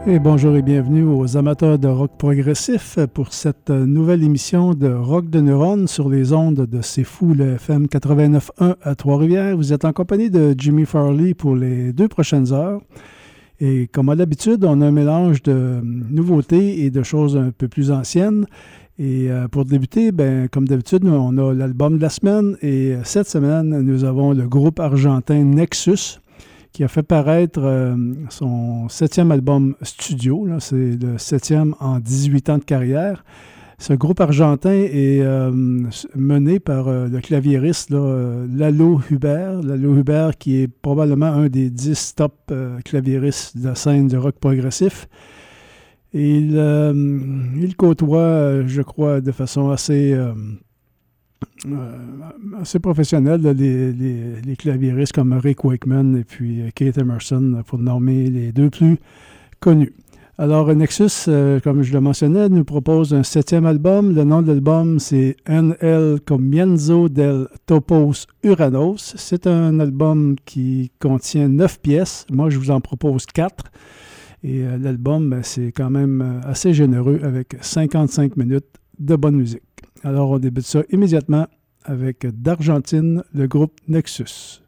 Et bonjour et bienvenue aux amateurs de rock progressif pour cette nouvelle émission de Rock de Neurones sur les ondes de C'est Fou, le FM 89.1 à Trois-Rivières. Vous êtes en compagnie de Jimmy Farley pour les 2 prochaines heures. Et comme à l'habitude, on a un mélange de nouveautés et de choses un peu plus anciennes. Et pour débuter, comme d'habitude, on a l'album de la semaine. Et cette semaine, nous avons le groupe argentin Nexus, qui a fait paraître son 7e album studio. Là, c'est le 7e en 18 ans de carrière. Ce groupe argentin est mené par le claviériste Lalo Hubert. Lalo Hubert, qui est probablement un des 10 top claviéristes de la scène du rock progressif. Et il côtoie, je crois, de façon assez professionnel, là, les claviéristes comme Rick Wakeman et puis Keith Emerson, pour nommer les 2 plus connus. Alors, Nexus, comme je le mentionnais, nous propose un 7e album. Le nom de l'album, c'est En el Comienzo del Topos Uranos. C'est un album qui contient 9 pièces. Moi, je vous en propose 4. Et l'album, c'est quand même assez généreux avec 55 minutes de bonne musique. Alors, on débute ça immédiatement avec d'Argentine, le groupe Nexus.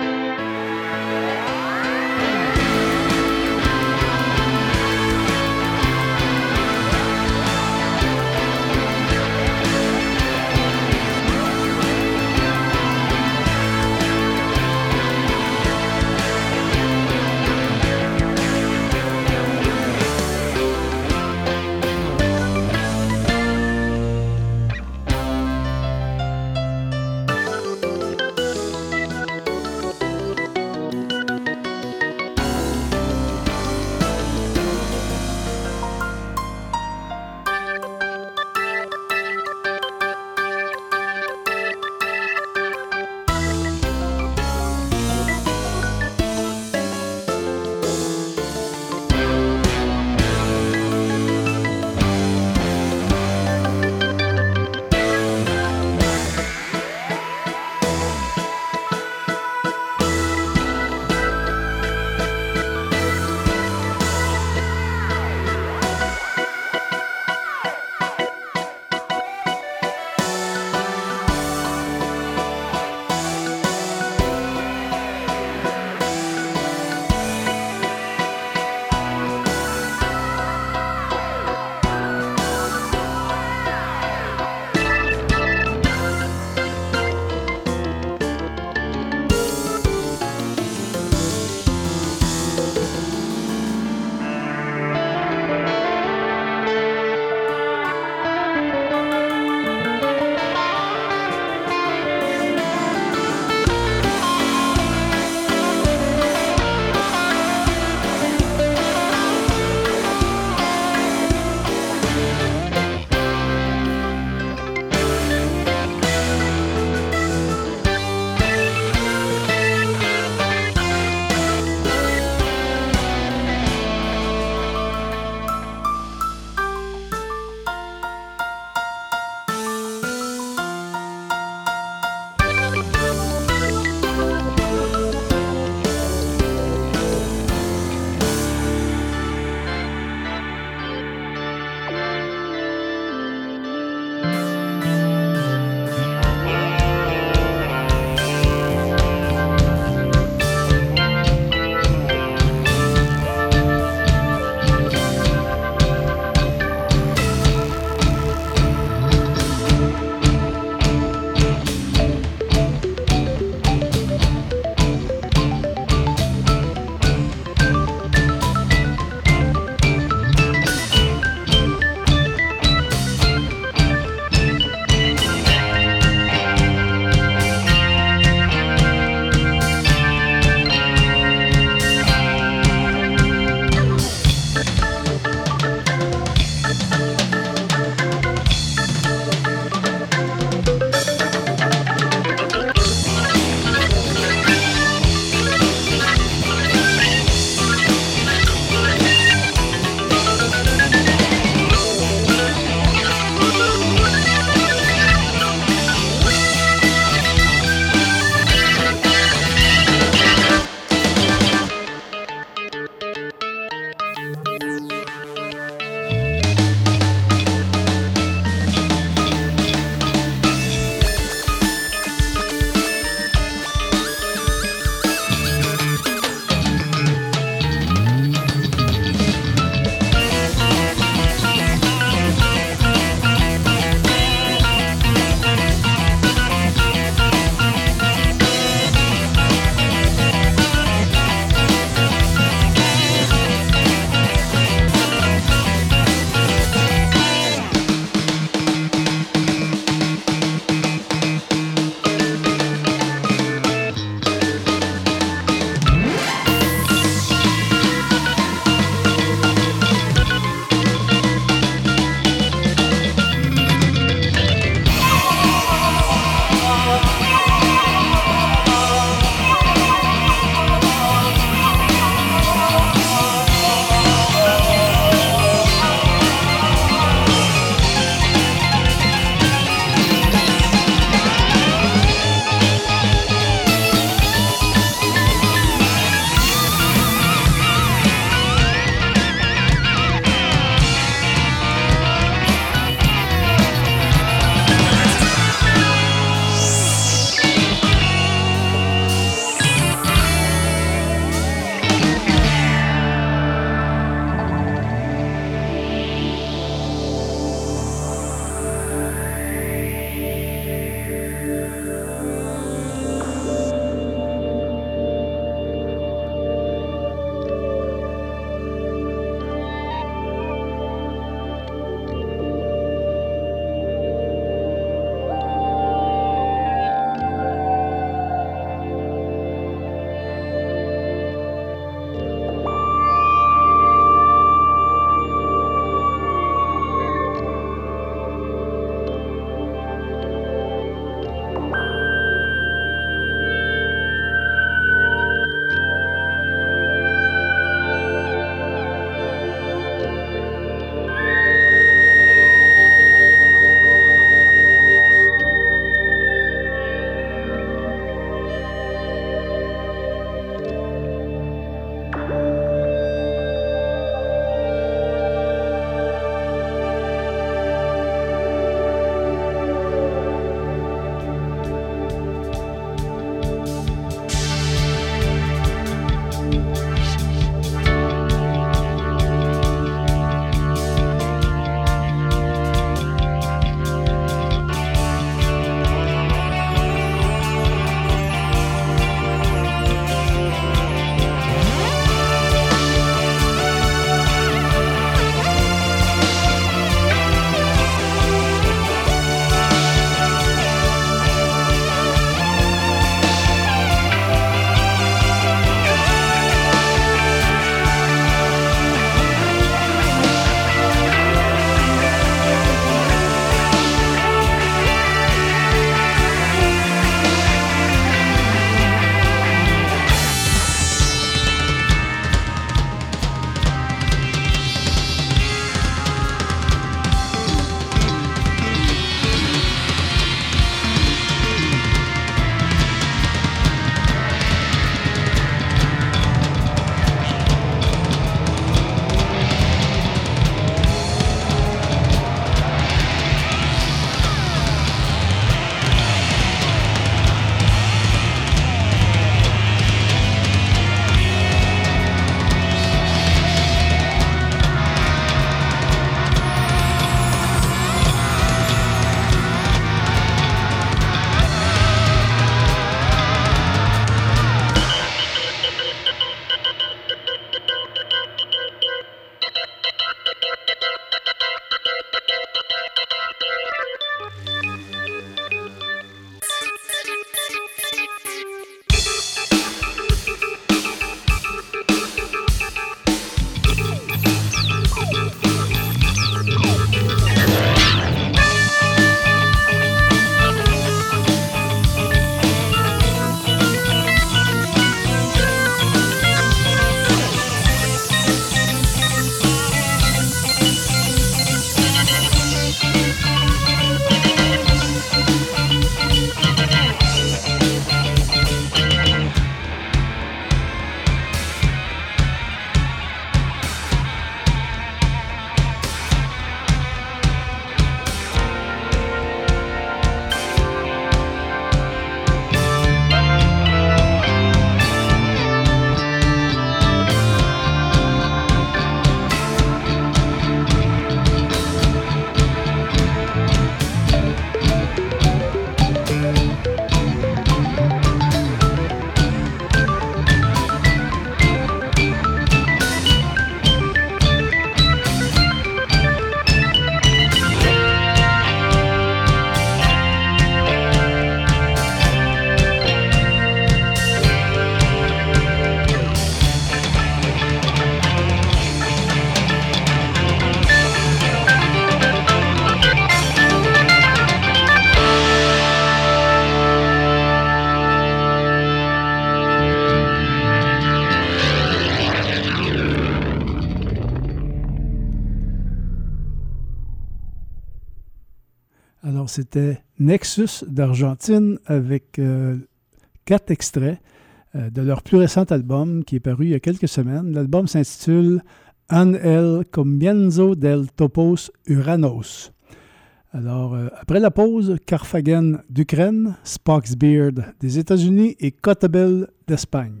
Alors, c'était Nexus d'Argentine avec 4 extraits de leur plus récent album qui est paru il y a quelques semaines. L'album s'intitule An el comienzo del topos Uranos. Alors, après la pause, Carphagen d'Ukraine, Spock's Beard des États-Unis et Cottabel d'Espagne.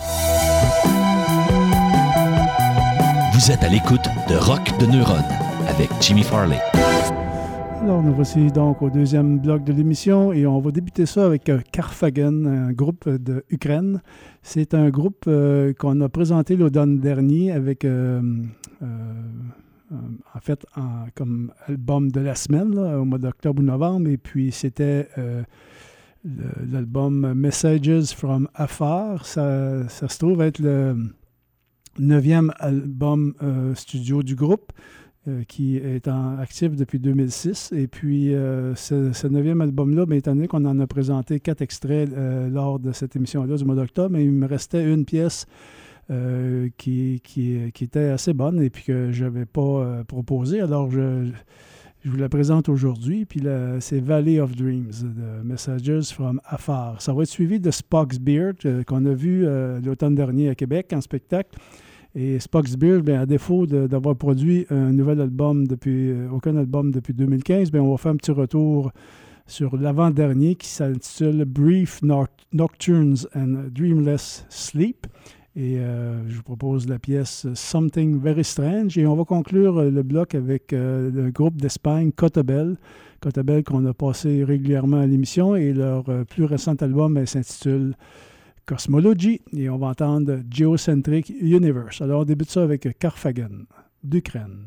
Vous êtes à l'écoute de Rock de Neuron avec Jimmy Farley. Alors, nous voici donc au deuxième bloc de l'émission et on va débuter ça avec Carphagen, un groupe d'Ukraine. C'est un groupe qu'on a présenté l'automne dernier avec, comme album de la semaine, là, au mois d'octobre ou novembre. Et puis, c'était l'album Messages from Afar. Ça se trouve être le 9e album studio du groupe. Qui est actif depuis 2006. Et puis, ce 9e album-là, bien, étant donné qu'on en a présenté 4 extraits lors de cette émission-là du mois d'octobre, mais il me restait une pièce qui était assez bonne et puis que je n'avais pas proposée. Alors, je vous la présente aujourd'hui. Puis c'est Valley of Dreams, de Messages from Afar. Ça va être suivi de Spock's Beard, qu'on a vu l'automne dernier à Québec en spectacle. Et Spock's Beard, bien, à défaut d'avoir produit un nouvel album aucun album depuis 2015, bien, on va faire un petit retour sur l'avant-dernier qui s'intitule Brief Nocturnes and Dreamless Sleep. Et je vous propose la pièce Something Very Strange. Et on va conclure le bloc avec le groupe d'Espagne Cottabel. Cottabel qu'on a passé régulièrement à l'émission. Et leur plus récent album s'intitule Cosmology, et on va entendre Geocentric Universe. Alors, on débute ça avec Carphagen d'Ukraine.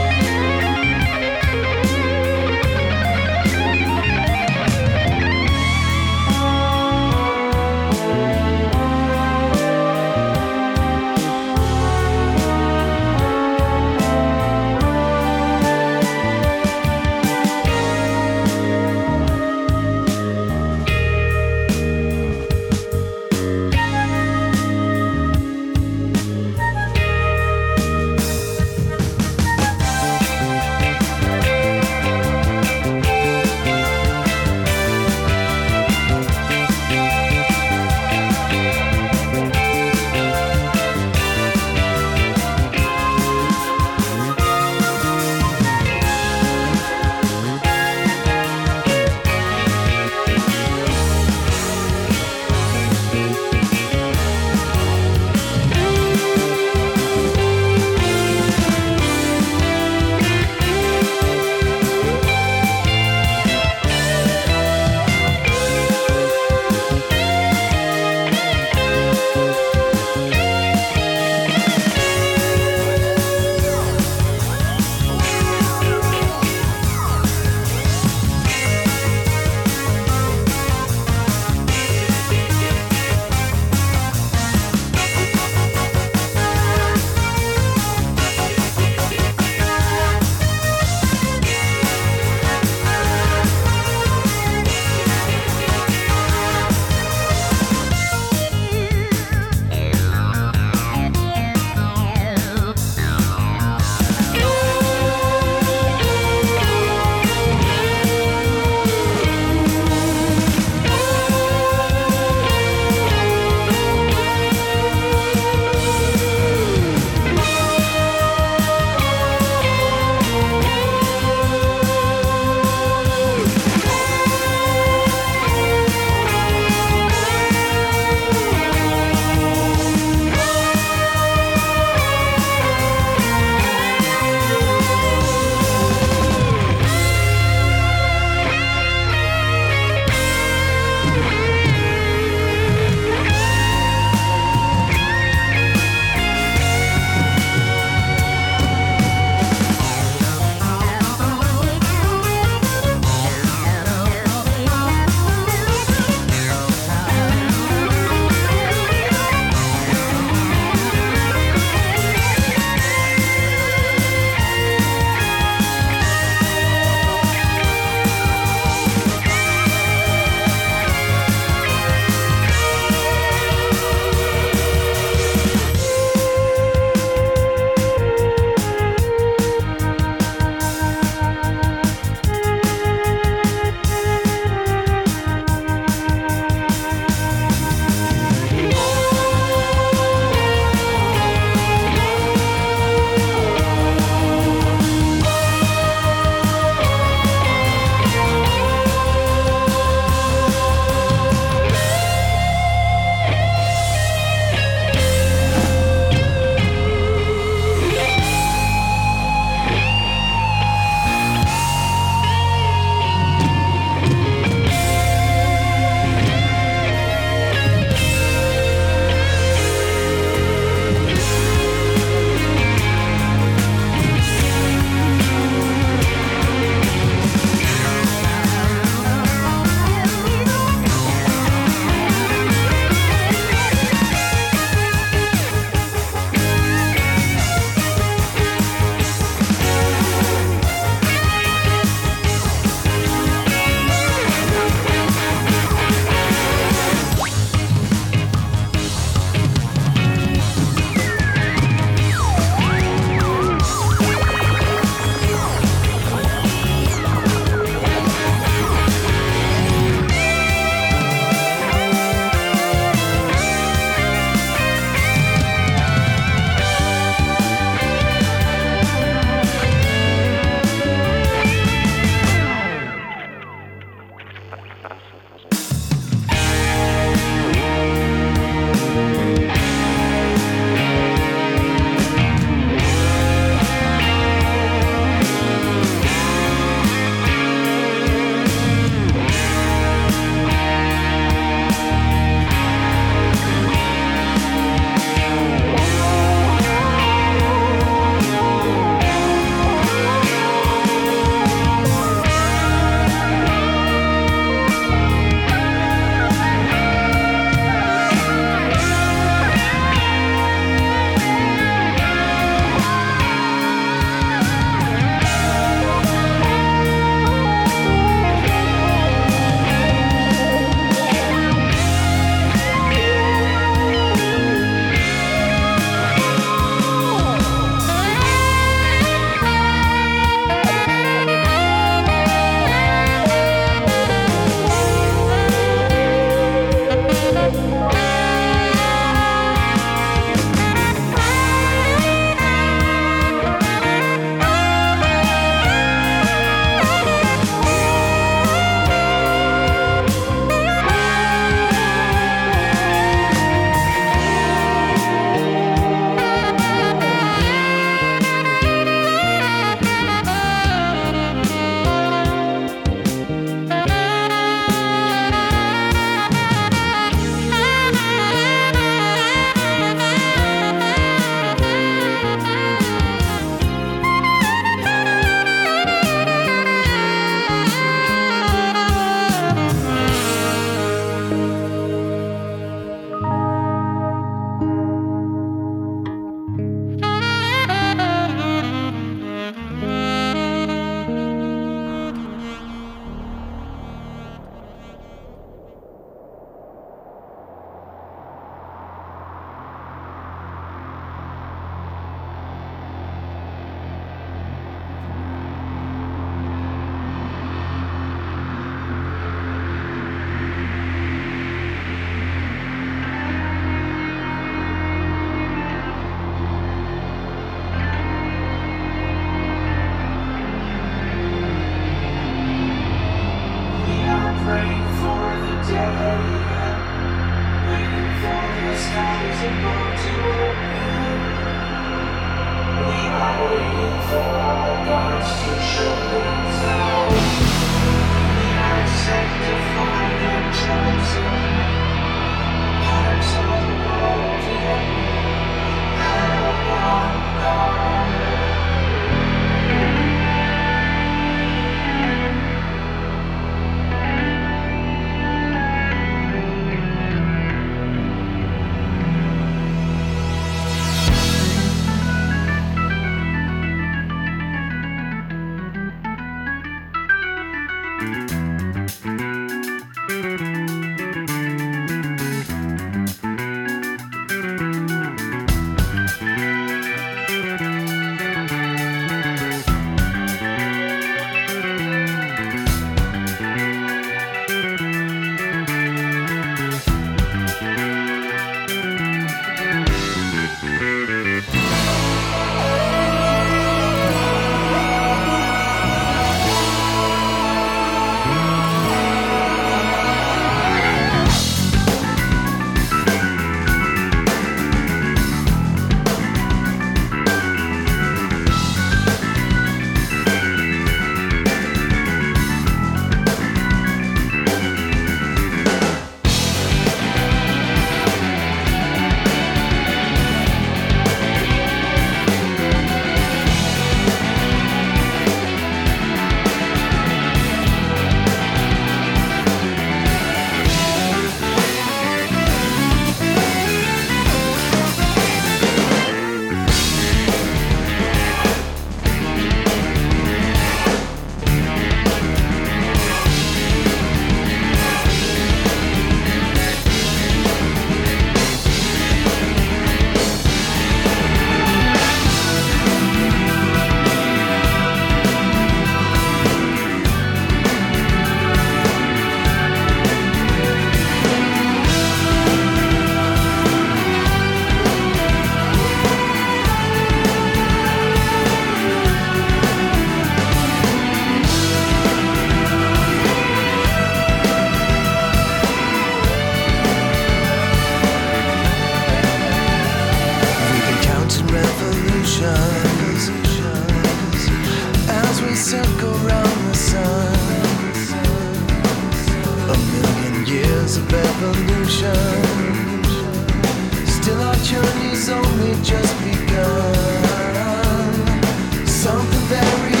was a revolution. Still our journey's only just begun. Something very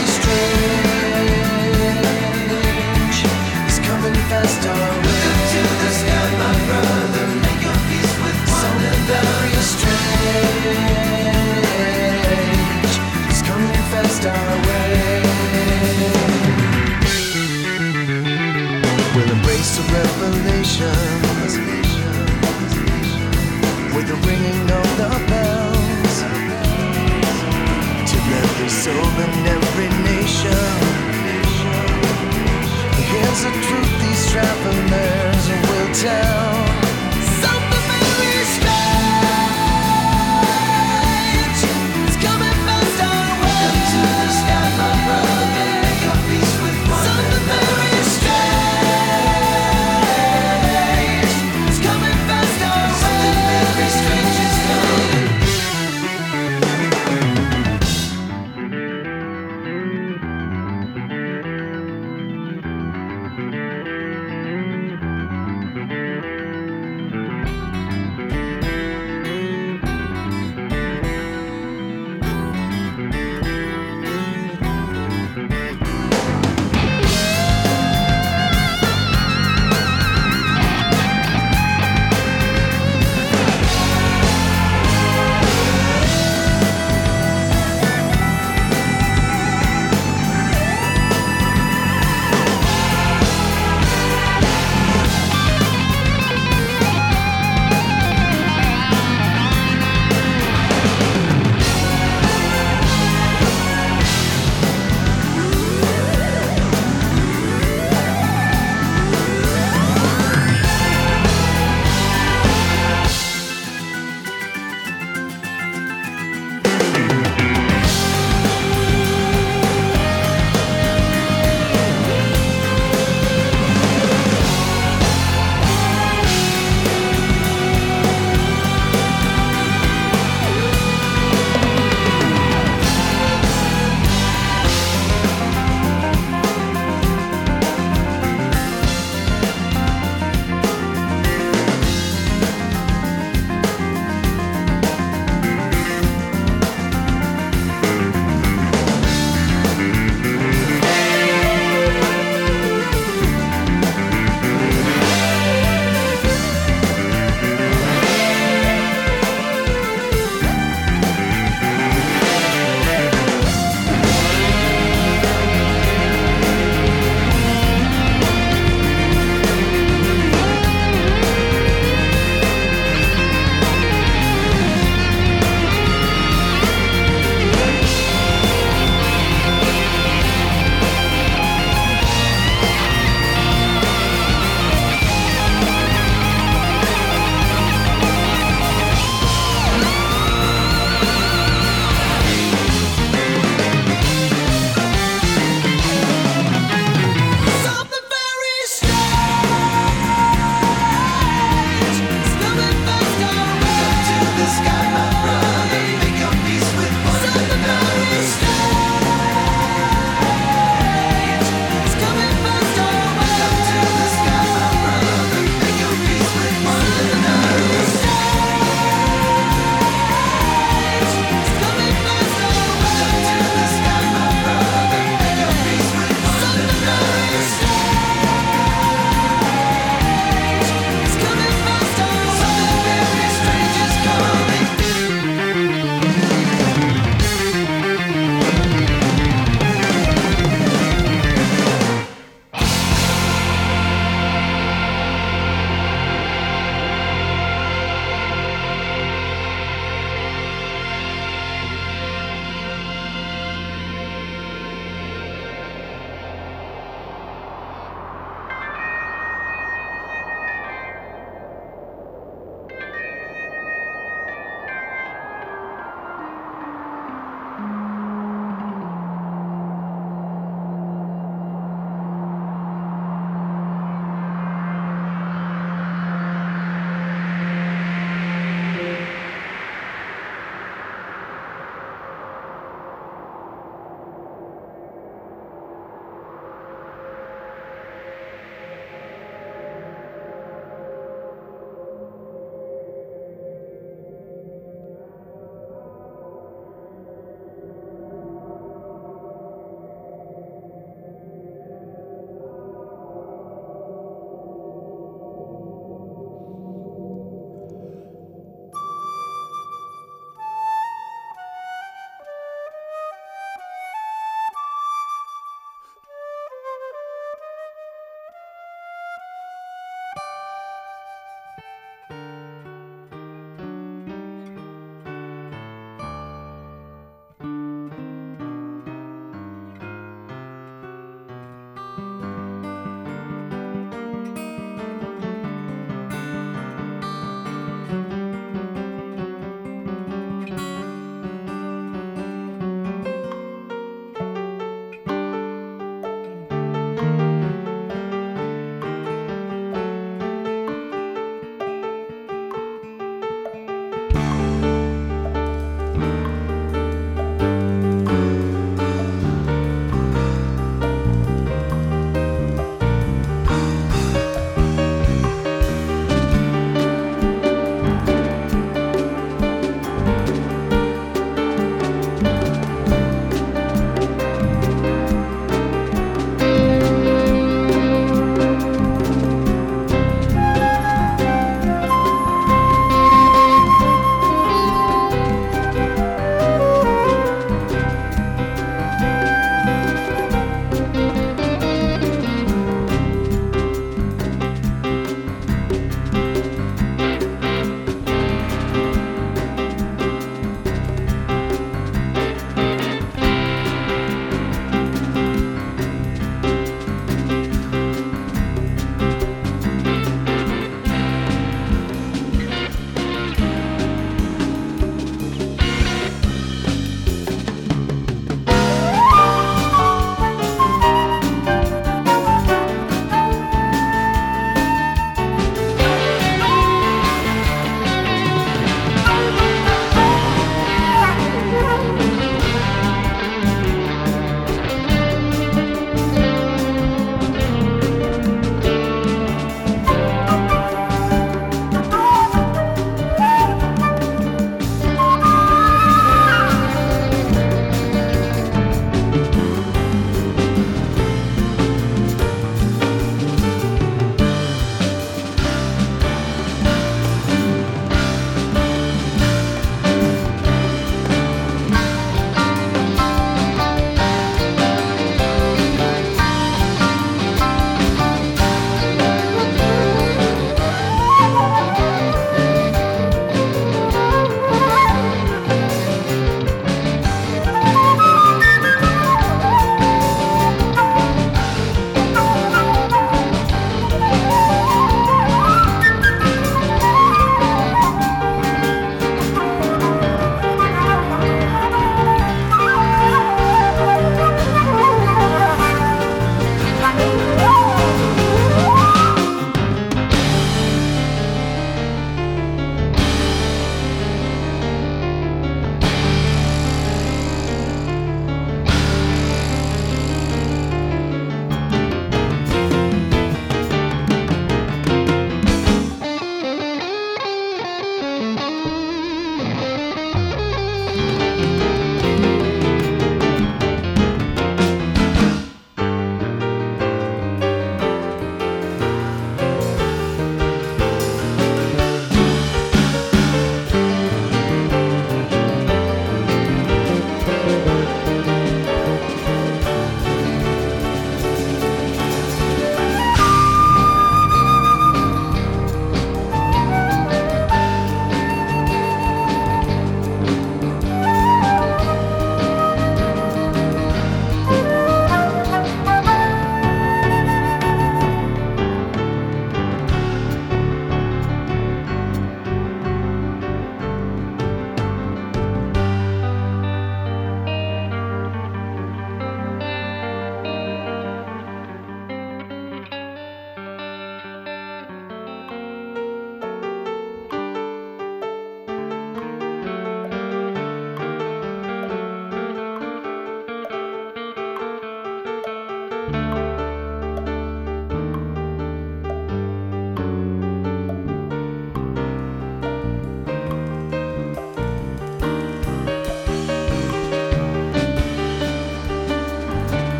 strange is coming fast our way. Look to the sky, my brother, make your peace with one. Something very strange is coming fast our way. We'll embrace the revelations with the ringing of the bells.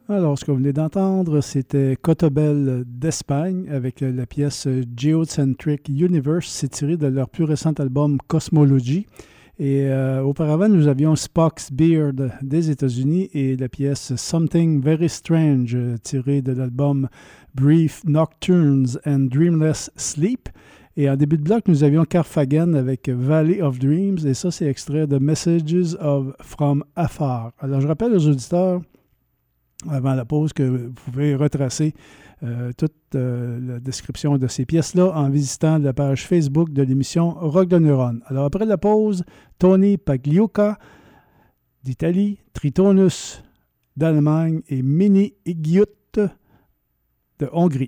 Alors, ce que vous venez d'entendre, c'était Cotobel d'Espagne avec la pièce Geocentric Universe. C'est tiré de leur plus récent album Cosmology. Et auparavant, nous avions Spock's Beard des États-Unis et la pièce Something Very Strange tirée de l'album Brief Nocturnes and Dreamless Sleep. Et en début de bloc, nous avions Carphagen avec Valley of Dreams. Et ça, c'est extrait de Messages from Afar. Alors, je rappelle aux auditeurs avant la pause que vous pouvez retracer toute la description de ces pièces-là en visitant la page Facebook de l'émission Rock de Neuron. Alors après la pause, Tony Pagliuca d'Italie, Tritonus d'Allemagne et Mini Igiut de Hongrie.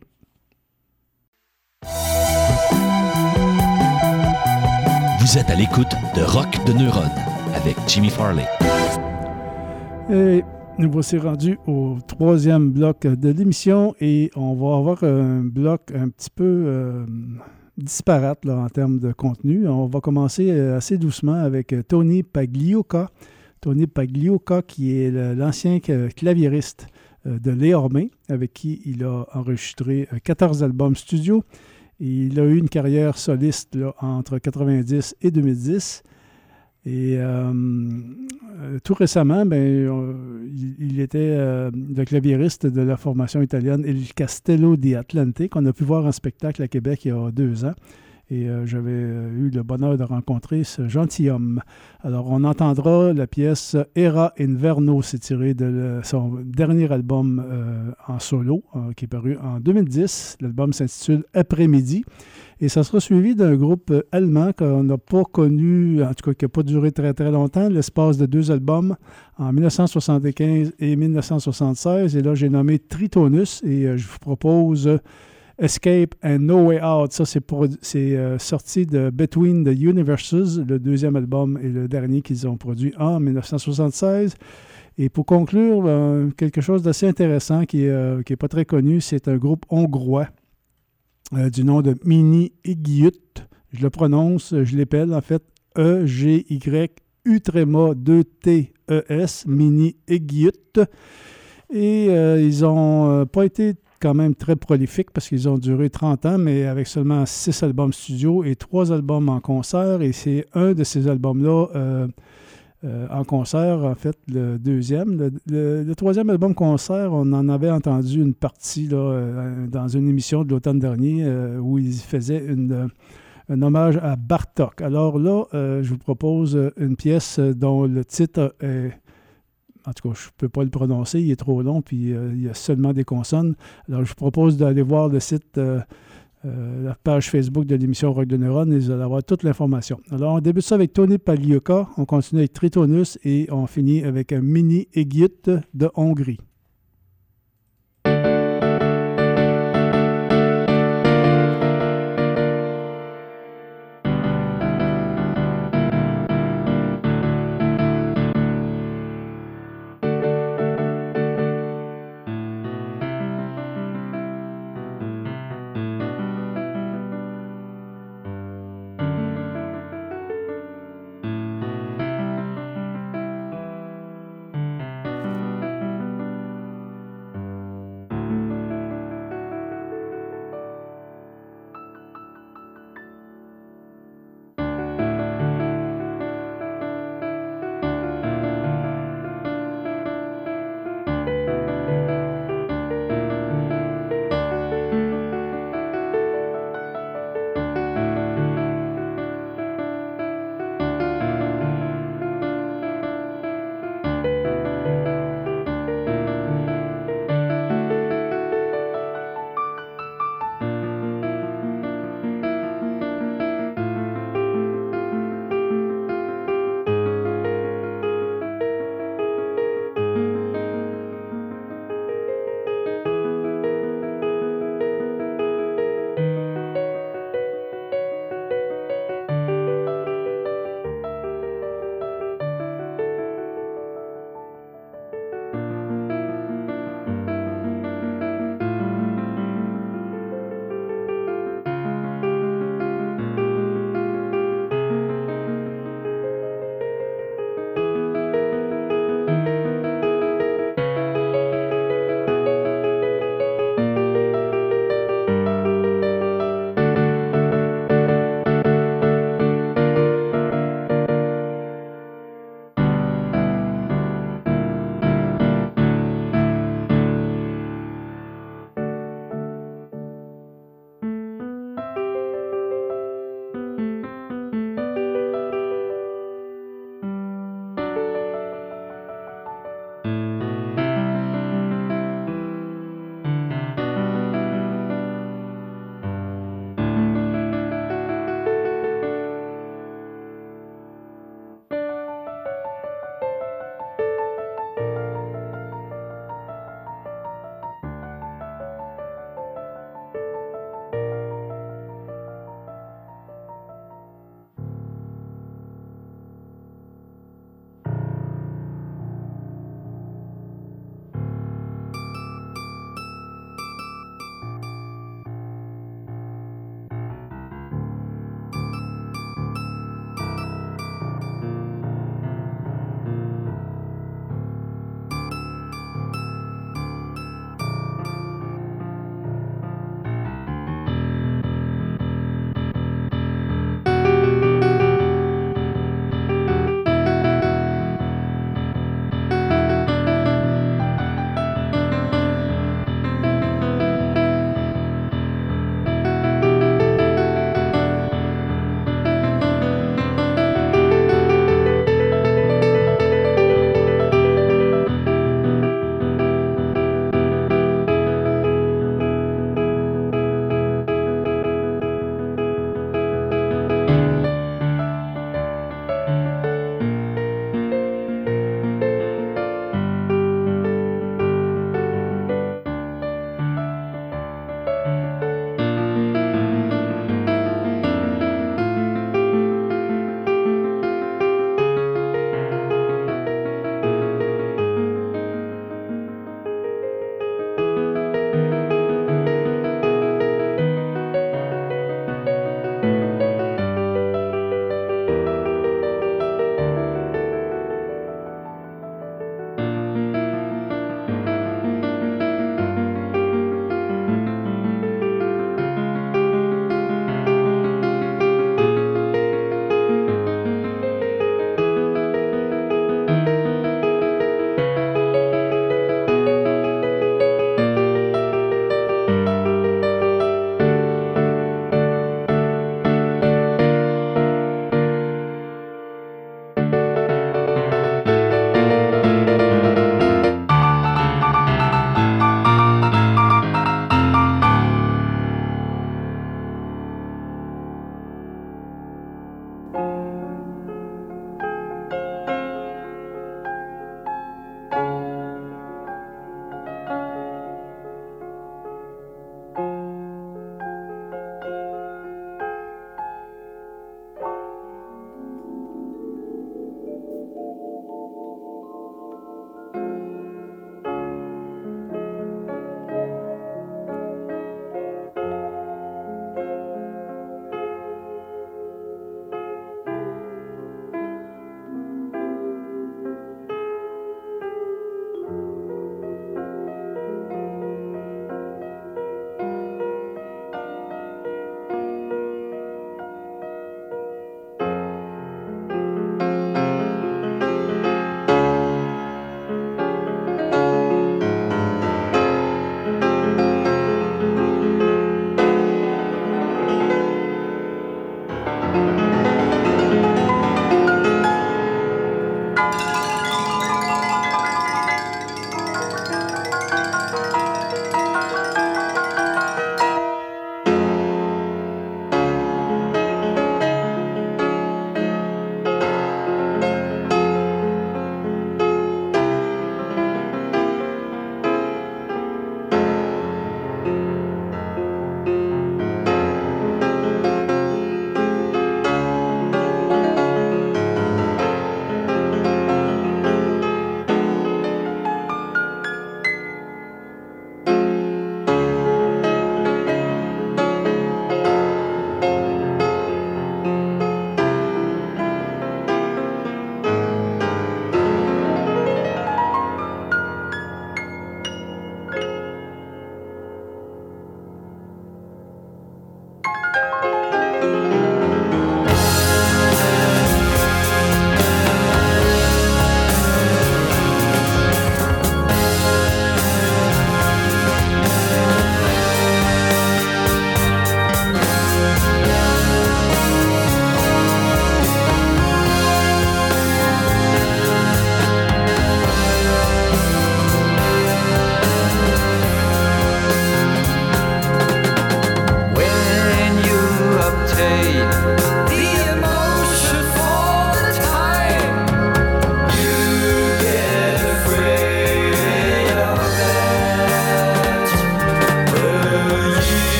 Vous êtes à l'écoute de Rock de Neuron avec Jimmy Farley. Et nous voici rendus au troisième bloc de l'émission et on va avoir un bloc un petit peu disparate là, en termes de contenu. On va commencer assez doucement avec Tony Pagliuca. Tony Pagliuca qui est l'ancien claviériste de Léormé, avec qui il a enregistré 14 albums studio. Et il a eu une carrière soliste là, entre 1990 et 2010. Et tout récemment, il était le claviériste de la formation italienne Il Castello di Atlante, qu'on a pu voir en spectacle à Québec il y a 2 ans. Et j'avais eu le bonheur de rencontrer ce gentilhomme. Alors, on entendra la pièce Era Inverno, c'est tiré de son dernier album en solo, qui est paru en 2010. L'album s'intitule Après-midi. Et ça sera suivi d'un groupe allemand qu'on n'a pas connu, en tout cas qui n'a pas duré très très longtemps, l'espace de 2 albums en 1975 et 1976. Et là, j'ai nommé Tritonus et je vous propose Escape and No Way Out. Ça, c'est sorti de Between the Universes, le 2e album et le dernier qu'ils ont produit en 1976. Et pour conclure, quelque chose d'assez intéressant qui est pas très connu, c'est un groupe hongrois du nom de Mini Igiut. Je le prononce, je l'épelle en fait E-G-Y-U-2-T-E-S, Mini Igiut. Et ils n'ont pas été quand même très prolifiques parce qu'ils ont duré 30 ans, mais avec seulement 6 albums studio et 3 albums en concert. Et c'est un de ces albums-là en concert, en fait, le deuxième. Le 3e album concert, on en avait entendu une partie là, dans une émission de l'automne dernier où ils faisaient un hommage à Bartók. Alors là, je vous propose une pièce dont le titre est... En tout cas, je ne peux pas le prononcer, il est trop long, puis il y a seulement des consonnes. Alors, je vous propose d'aller voir le site... la page Facebook de l'émission Rock de Neuron et vous allez avoir toute l'information. Alors, on débute ça avec Tony Pagliuca, on continue avec Tritonus et on finit avec un Mini Igiut de Hongrie.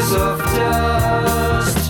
ashes of dust.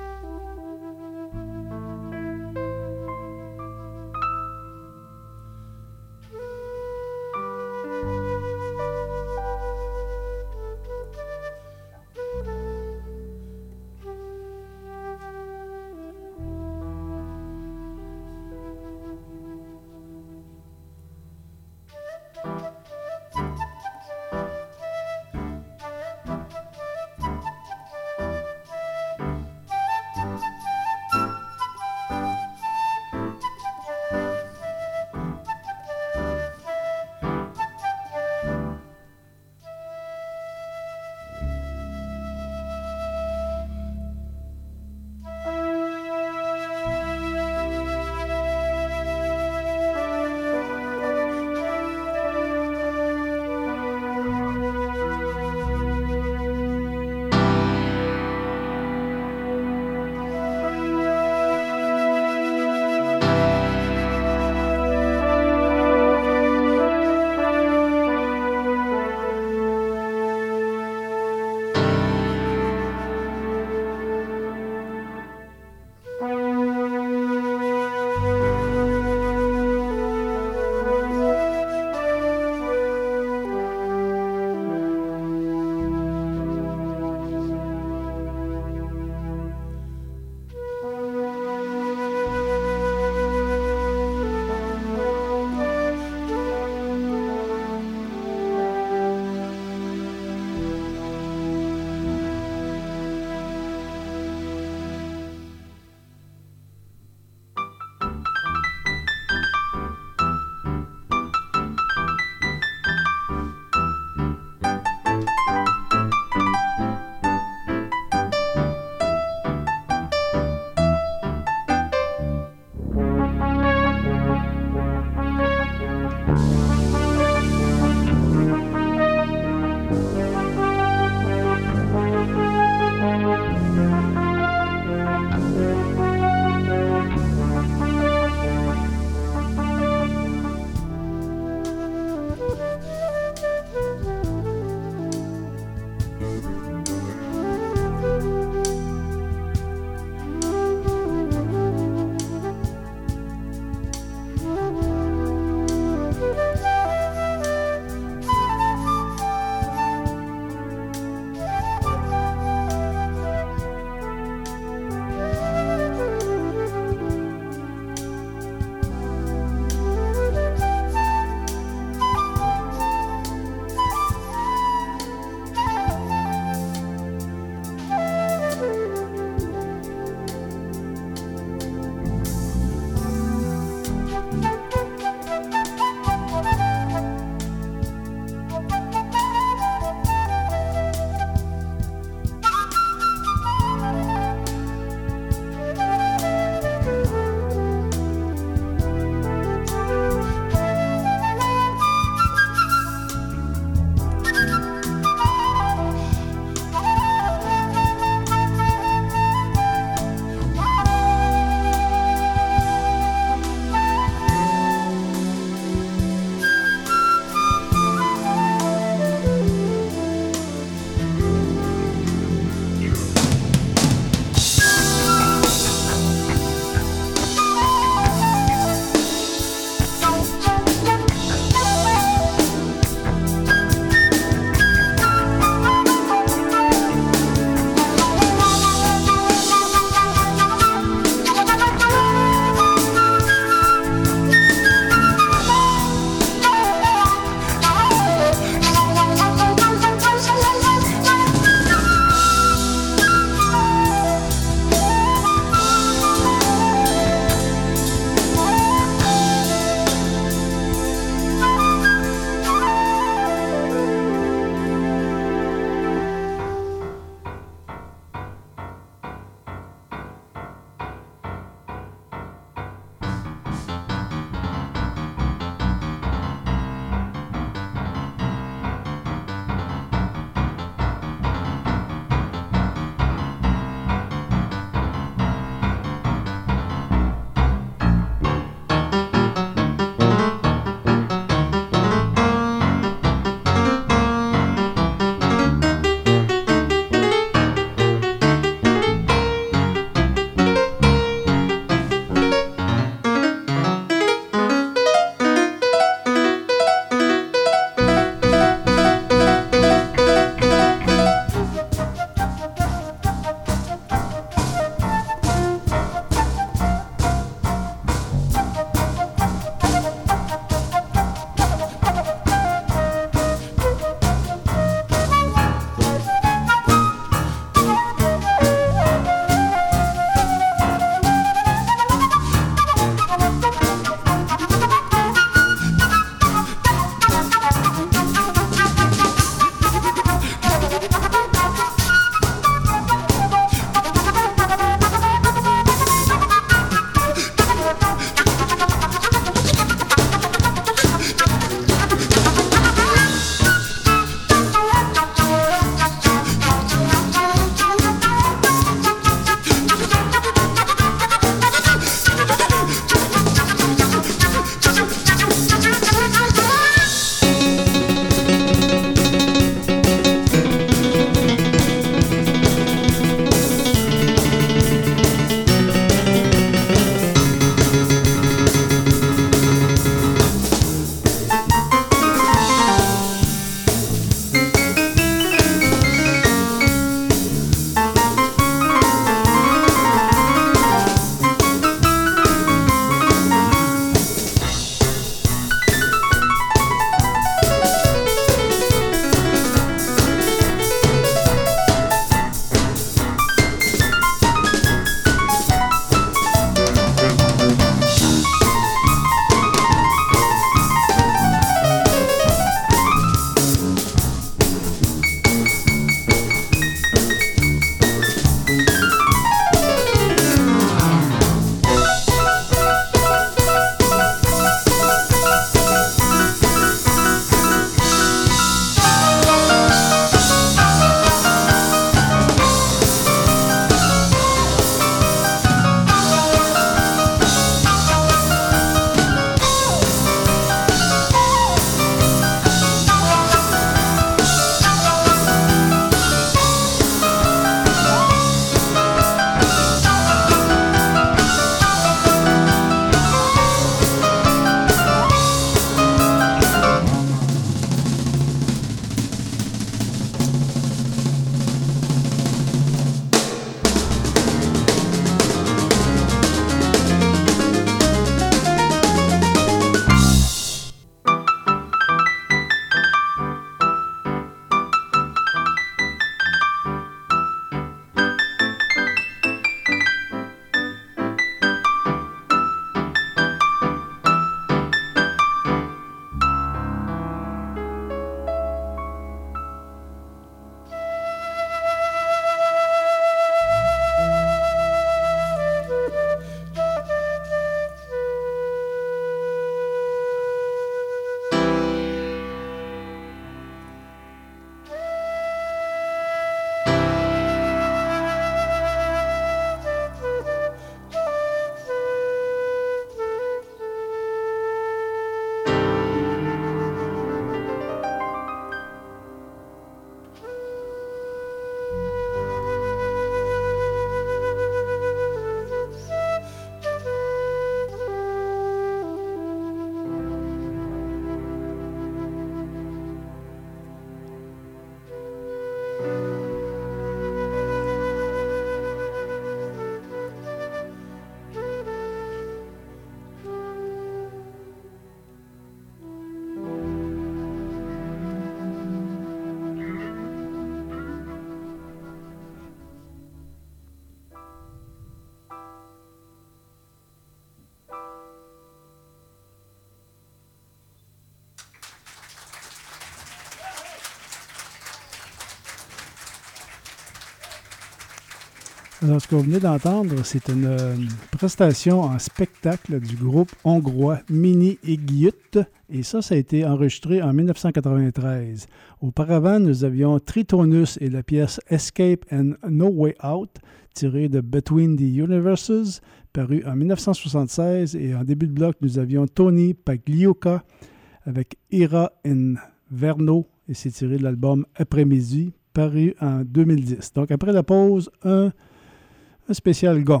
Alors, ce qu'on venait d'entendre, c'est une prestation en spectacle du groupe hongrois Mini Együtt, et ça a été enregistré en 1993. Auparavant, nous avions Tritonus et la pièce Escape and No Way Out, tirée de Between the Universes, paru en 1976, et en début de bloc, nous avions Tony Pagliuca avec Ira in Verno, et c'est tiré de l'album Après-midi, paru en 2010. Donc, après la pause, un spécial gong.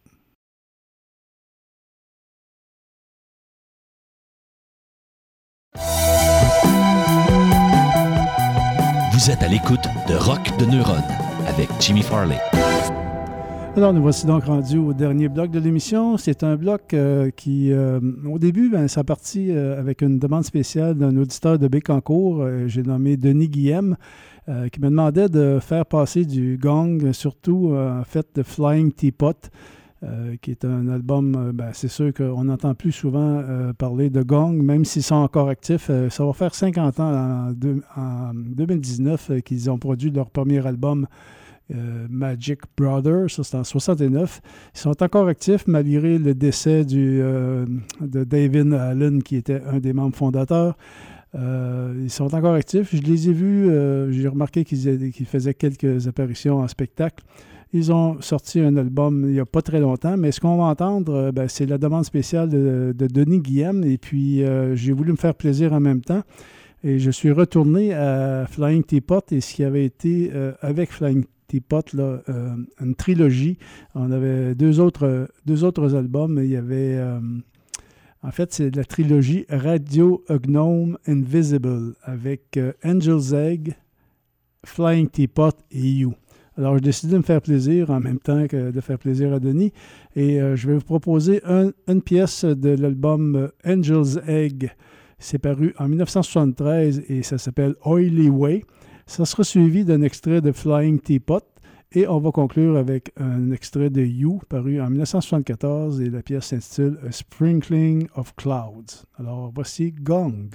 Vous êtes à l'écoute de Rock de Neuronne avec Jimmy Farley. Alors, nous voici donc rendus au dernier bloc de l'émission. C'est un bloc qui, au début, ça partit avec une demande spéciale d'un auditeur de Bécancour, j'ai nommé Denis Guillem, qui me demandait de faire passer du gong, surtout en fait de Flying Teapot, qui est un album, c'est sûr qu'on n'entend plus souvent parler de gong, même s'ils sont encore actifs. Ça va faire 50 ans en 2019 qu'ils ont produit leur premier album, Magic Brothers, ça c'est en 69. Ils sont encore actifs malgré le décès de David Allen, qui était un des membres fondateurs. Ils sont encore actifs. Je les ai vus, j'ai remarqué qu'ils faisaient quelques apparitions en spectacle. Ils ont sorti un album il n'y a pas très longtemps, mais ce qu'on va entendre, c'est la demande spéciale de Denis Guillem, et puis j'ai voulu me faire plaisir en même temps. Et je suis retourné à Flying Teapot, et ce qui avait été avec Flying Teapot, là, une trilogie. On avait deux autres albums. Il y avait, en fait, c'est la trilogie Radio Gnome Invisible avec Angel's Egg, Flying Teapot et You. Alors, j'ai décidé de me faire plaisir en même temps que de faire plaisir à Denis. Et je vais vous proposer une pièce de l'album Angel's Egg. C'est paru en 1973 et ça s'appelle Oily Way. Ça sera suivi d'un extrait de Flying Teapot et on va conclure avec un extrait de You, paru en 1974, et la pièce s'intitule A Sprinkling of Clouds. Alors, voici Gong.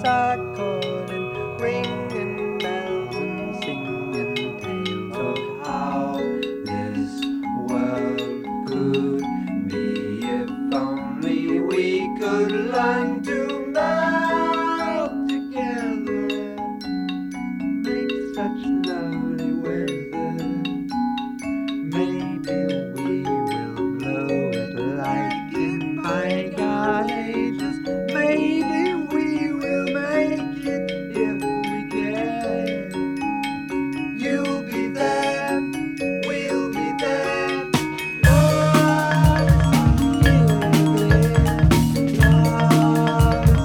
are calling, ringing bells and singing tales of how this world could be if only we could learn to melt together, make such lovely weather. Maybe we will blow it like in bygone ages. Maybe we will make it if we can. You'll be there, we'll be there. Oh, yeah, yeah.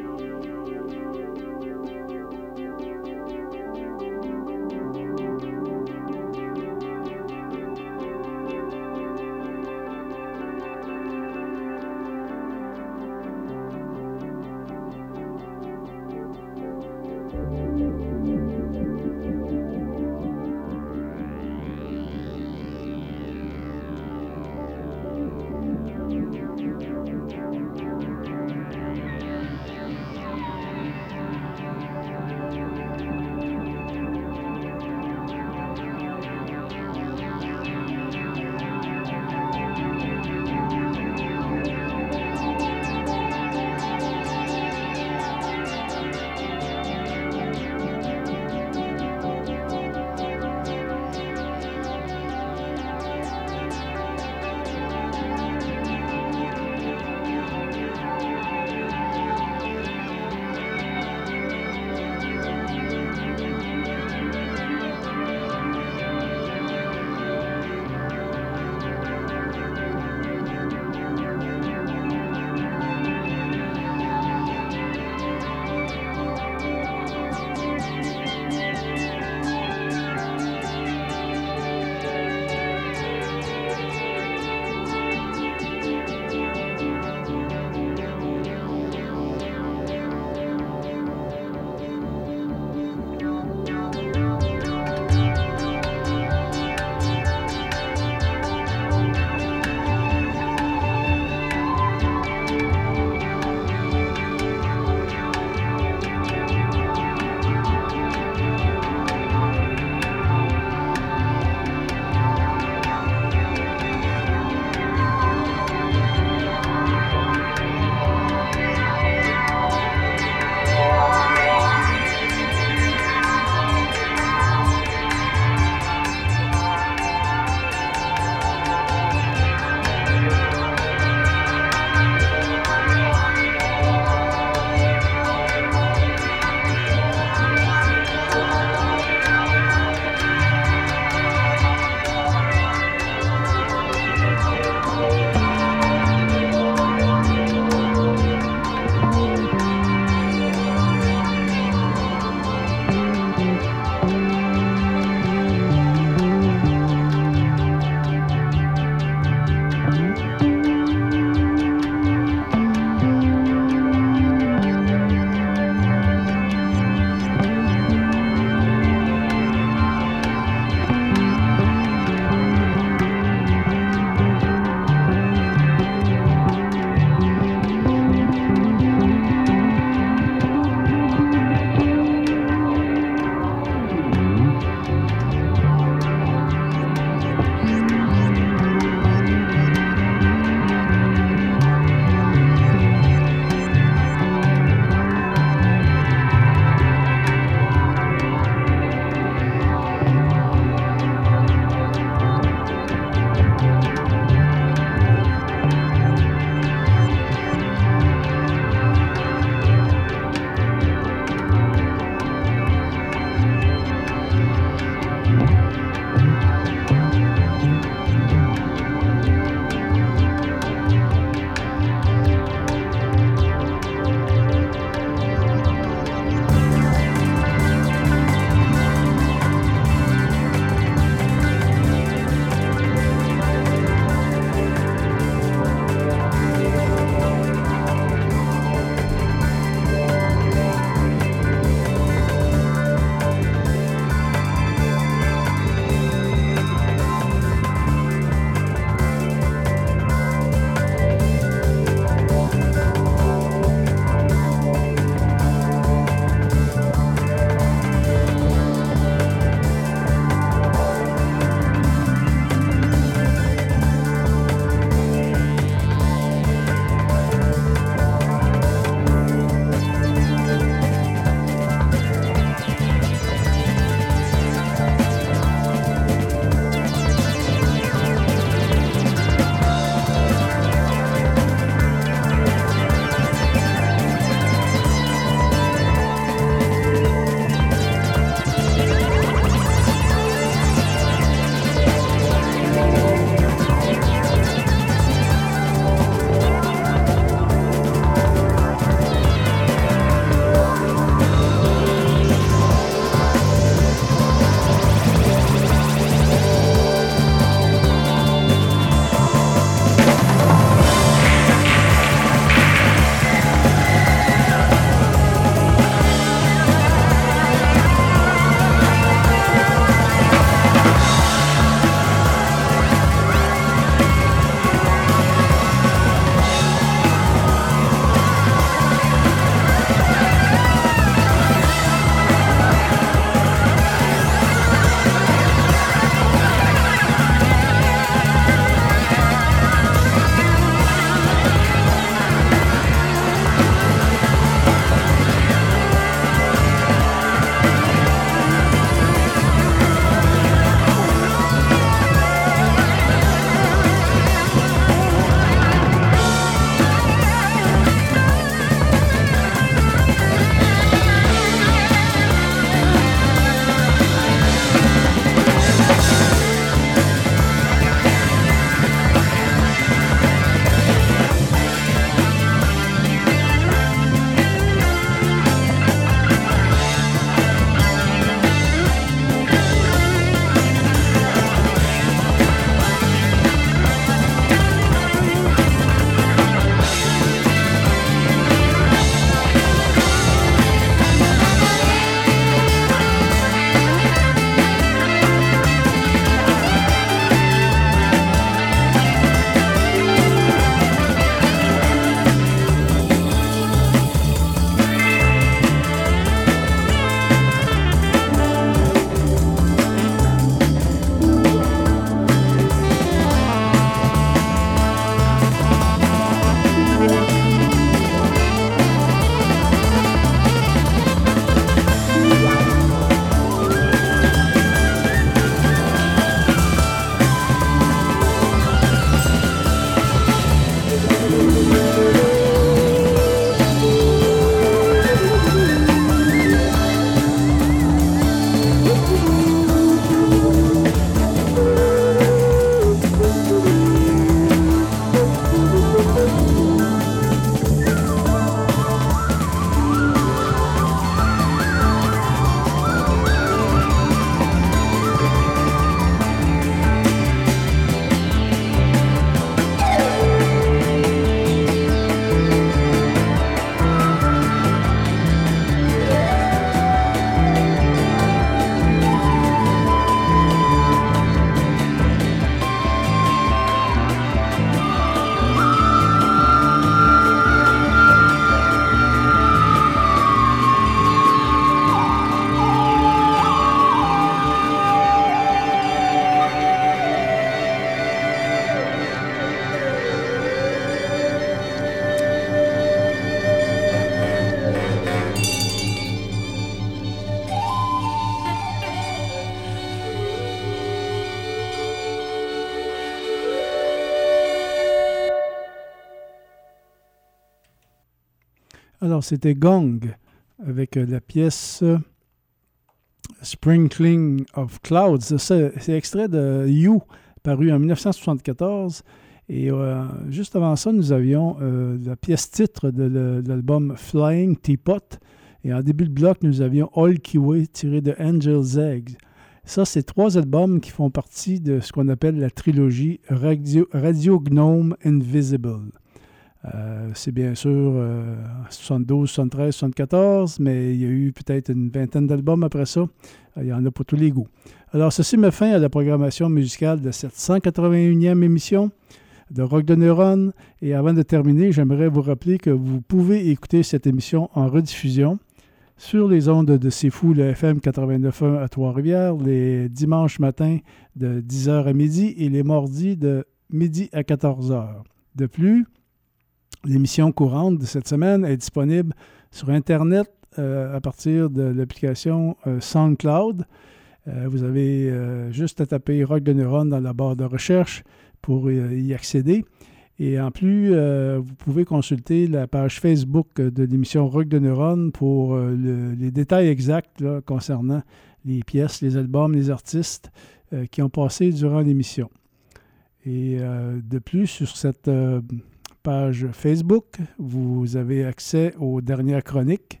Alors, c'était Gong avec la pièce Sprinkling of Clouds. C'est extrait de You, paru en 1974. Et juste avant ça, nous avions la pièce titre de l'album Flying Teapot. Et en début de bloc, nous avions All Kiwi tiré de Angel's Eggs. Ça, c'est 3 albums qui font partie de ce qu'on appelle la trilogie Radio Gnome Invisible. C'est bien sûr 72, 73, 74, mais il y a eu peut-être une vingtaine d'albums après ça. Il y en a pour tous les goûts. Alors, ceci met fin à la programmation musicale de cette 181e émission de Rock de Neuron. Et avant de terminer, j'aimerais vous rappeler que vous pouvez écouter cette émission en rediffusion sur les ondes de C'est Fou, le FM 89.1 à Trois-Rivières, les dimanches matins de 10h à midi et les mardis de midi à 14h. De plus, l'émission courante de cette semaine est disponible sur Internet à partir de l'application SoundCloud. Vous avez juste à taper Rock de Neuron dans la barre de recherche pour y accéder. Et en plus, vous pouvez consulter la page Facebook de l'émission Rock de Neuron pour les détails exacts là, concernant les pièces, les albums, les artistes qui ont passé durant l'émission. Et de plus, sur cette page Facebook, vous avez accès aux dernières chroniques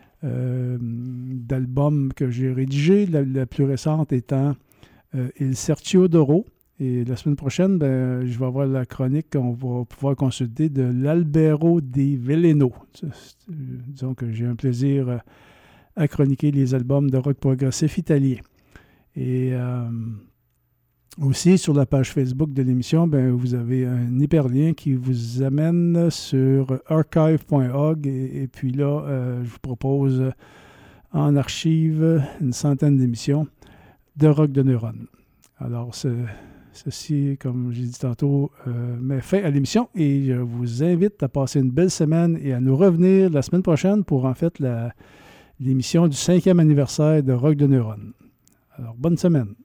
d'albums que j'ai rédigés, la plus récente étant Il Cerchio d'Oro. Et la semaine prochaine, je vais avoir la chronique qu'on va pouvoir consulter de l'Albero di Veleno. Disons que j'ai un plaisir à chroniquer les albums de rock progressif italien. Et aussi, sur la page Facebook de l'émission, vous avez un hyperlien qui vous amène sur archive.org. Et puis là, je vous propose en archive une centaine d'émissions de Rock de Neuron. Alors, ceci, comme j'ai dit tantôt, met fin à l'émission et je vous invite à passer une belle semaine et à nous revenir la semaine prochaine pour en fait l'émission du 5e anniversaire de Rock de Neuron. Alors, bonne semaine.